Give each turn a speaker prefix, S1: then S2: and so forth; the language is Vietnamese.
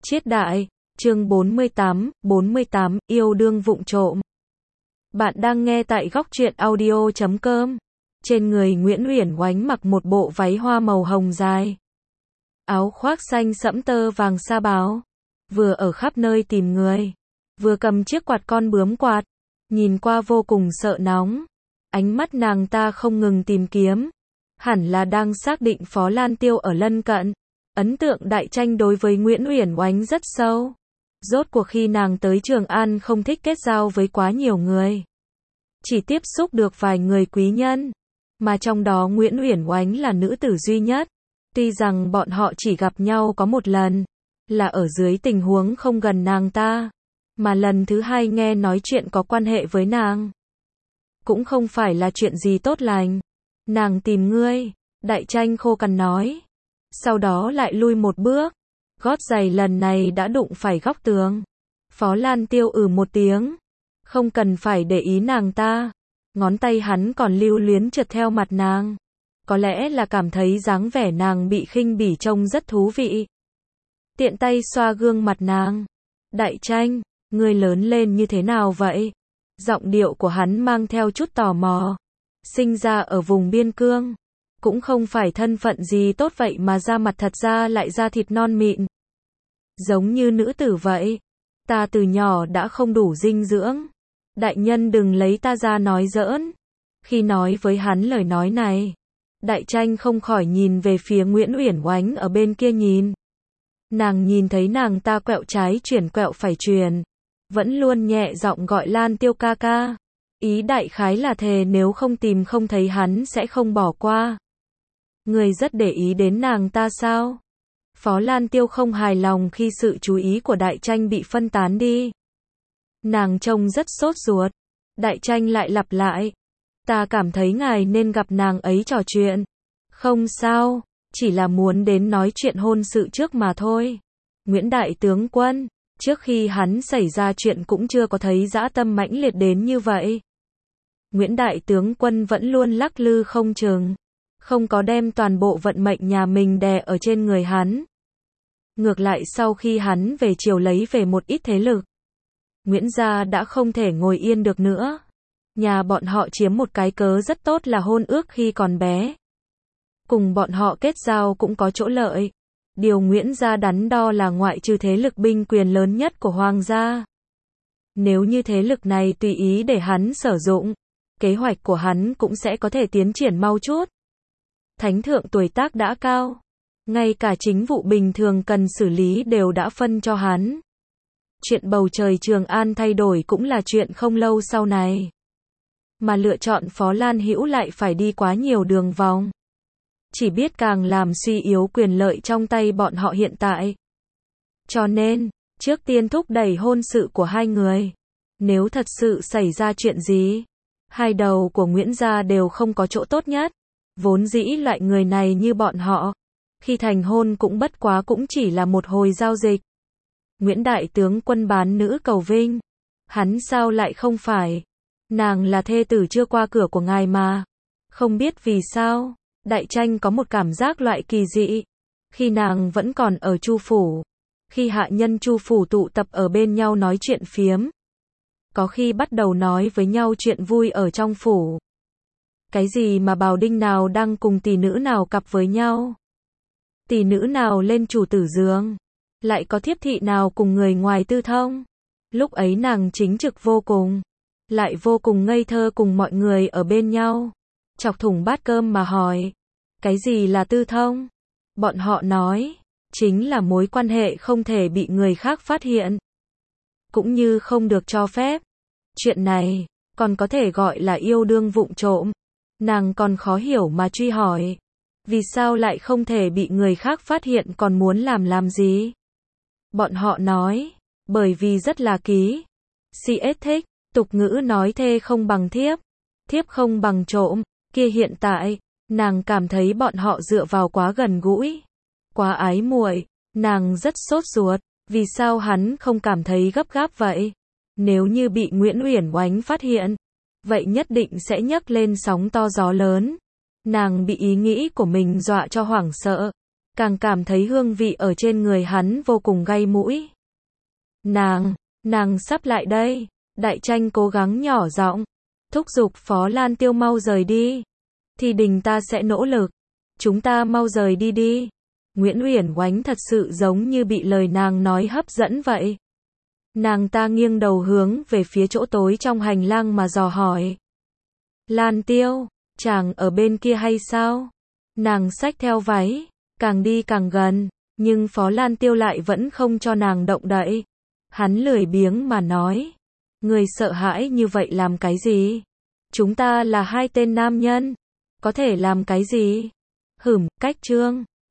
S1: Chiết đại, chương 48, yêu đương vụng trộm. Bạn đang nghe tại góc truyện audio.com. Trên người Nguyễn Uyển Oánh mặc một bộ váy hoa màu hồng dài. Áo khoác xanh sẫm tơ vàng sa báo. Vừa ở khắp nơi tìm người. Vừa cầm chiếc quạt con bướm quạt. Nhìn qua vô cùng sợ nóng. Ánh mắt nàng ta không ngừng tìm kiếm. Hẳn là đang xác định Phó Lan Tiêu ở lân cận. Ấn tượng Đại Tranh đối với Nguyễn Uyển Oánh rất sâu. Rốt cuộc khi nàng tới Trường An không thích kết giao với quá nhiều người. Chỉ tiếp xúc được vài người quý nhân. Mà trong đó Nguyễn Uyển Oánh là nữ tử duy nhất. Tuy rằng bọn họ chỉ gặp nhau có một lần. Là ở dưới tình huống không gần nàng ta. Mà lần thứ hai nghe nói chuyện có quan hệ với nàng. Cũng không phải là chuyện gì tốt lành. Nàng tìm ngươi. Đại Tranh khô cằn nói. Sau đó lại lui một bước. Gót giày lần này đã đụng phải góc tường. Phó Lan Tiêu một tiếng. Không cần phải để ý nàng ta. Ngón tay hắn còn lưu luyến trượt theo mặt nàng. Có lẽ là cảm thấy dáng vẻ nàng bị khinh bỉ trông rất thú vị. Tiện tay xoa gương mặt nàng. Đại Tranh, ngươi lớn lên như thế nào vậy? Giọng điệu của hắn mang theo chút tò mò. Sinh ra ở vùng biên cương. Cũng không phải thân phận gì tốt vậy mà da mặt thật ra lại da thịt non mịn. Giống như nữ tử vậy. Ta từ nhỏ đã không đủ dinh dưỡng. Đại nhân đừng lấy ta ra nói giỡn. Khi nói với hắn lời nói này, Đại Tranh không khỏi nhìn về phía Nguyễn Uyển Oánh ở bên kia nhìn. Nàng nhìn thấy nàng ta quẹo trái chuyển quẹo phải chuyển. Vẫn luôn nhẹ giọng gọi Lan Tiêu ca ca. Ý đại khái là thề nếu không tìm không thấy hắn sẽ không bỏ qua. Người rất để ý đến nàng ta sao? Phó Lan Tiêu không hài lòng khi sự chú ý của Đại Tranh bị phân tán đi. Nàng trông rất sốt ruột. Đại Tranh lại lặp lại. Ta cảm thấy ngài nên gặp nàng ấy trò chuyện. Không sao, chỉ là muốn đến nói chuyện hôn sự trước mà thôi. Nguyễn Đại Tướng Quân, trước khi hắn xảy ra chuyện cũng chưa có thấy dã tâm mãnh liệt đến như vậy. Nguyễn Đại Tướng Quân vẫn luôn lắc lư không chừng. Không có đem toàn bộ vận mệnh nhà mình đè ở trên người hắn. Ngược lại sau khi hắn về triều lấy về một ít thế lực, Nguyễn gia đã không thể ngồi yên được nữa. Nhà bọn họ chiếm một cái cớ rất tốt là hôn ước khi còn bé. Cùng bọn họ kết giao cũng có chỗ lợi. Điều Nguyễn gia đắn đo là ngoại trừ thế lực binh quyền lớn nhất của Hoàng gia. Nếu như thế lực này tùy ý để hắn sử dụng, kế hoạch của hắn cũng sẽ có thể tiến triển mau chút. Thánh thượng tuổi tác đã cao. Ngay cả chính vụ bình thường cần xử lý đều đã phân cho hắn. Chuyện bầu trời Trường An thay đổi cũng là chuyện không lâu sau này. Mà lựa chọn Phó Lan Hữu lại phải đi quá nhiều đường vòng. Chỉ biết càng làm suy yếu quyền lợi trong tay bọn họ hiện tại. Cho nên, trước tiên thúc đẩy hôn sự của hai người. Nếu thật sự xảy ra chuyện gì, hai đầu của Nguyễn gia đều không có chỗ tốt nhất. Vốn dĩ loại người này như bọn họ, khi thành hôn cũng bất quá cũng chỉ là một hồi giao dịch. Nguyễn Đại Tướng Quân bán nữ cầu vinh. Hắn sao lại không phải? Nàng là thê tử chưa qua cửa của ngài mà. Không biết vì sao, Đại Tranh có một cảm giác loại kỳ dị. Khi nàng vẫn còn ở Chu phủ, khi hạ nhân Chu phủ tụ tập ở bên nhau nói chuyện phiếm, có khi bắt đầu nói với nhau chuyện vui ở trong phủ. Cái gì mà bào đinh nào đang cùng tỷ nữ nào cặp với nhau, tỷ nữ nào lên chủ tử giường, lại có thiếp thị nào cùng người ngoài tư thông. Lúc ấy nàng chính trực vô cùng, lại vô cùng ngây thơ cùng mọi người ở bên nhau. Chọc thủng bát cơm mà hỏi, cái gì là tư thông? Bọn họ nói, chính là mối quan hệ không thể bị người khác phát hiện, cũng như không được cho phép. Chuyện này, còn có thể gọi là yêu đương vụng trộm. Nàng còn khó hiểu mà truy hỏi. Vì sao lại không thể bị người khác phát hiện còn muốn làm gì? Bọn họ nói, bởi vì rất là ký. CS thích, tục ngữ nói thê không bằng thiếp, thiếp không bằng trộm. Kia hiện tại, nàng cảm thấy bọn họ dựa vào quá gần gũi, quá ái muội. Nàng rất sốt ruột. Vì sao hắn không cảm thấy gấp gáp vậy? Nếu như bị Nguyễn Uyển Oánh phát hiện, vậy nhất định sẽ nhấc lên sóng to gió lớn. Nàng bị ý nghĩ của mình dọa cho hoảng sợ. càng cảm thấy hương vị ở trên người hắn vô cùng gay mũi. Nàng sắp lại đây. Đại tranh cố gắng nhỏ giọng, thúc giục Phó Lan Tiêu mau rời đi. Thì đình ta sẽ nỗ lực. Chúng ta mau rời đi đi. Nguyễn Uyển Oánh thật sự giống như bị lời nàng nói hấp dẫn vậy. Nàng ta nghiêng đầu hướng về phía chỗ tối trong hành lang mà dò hỏi. Lan Tiêu, chàng ở bên kia hay sao? Nàng xách theo váy, càng đi càng gần, nhưng Phó Lan Tiêu lại vẫn không cho nàng động đậy. Hắn lười biếng mà nói. Người sợ hãi như vậy làm cái gì? Chúng ta là hai tên nam nhân. Có thể làm cái gì? Cách Trương.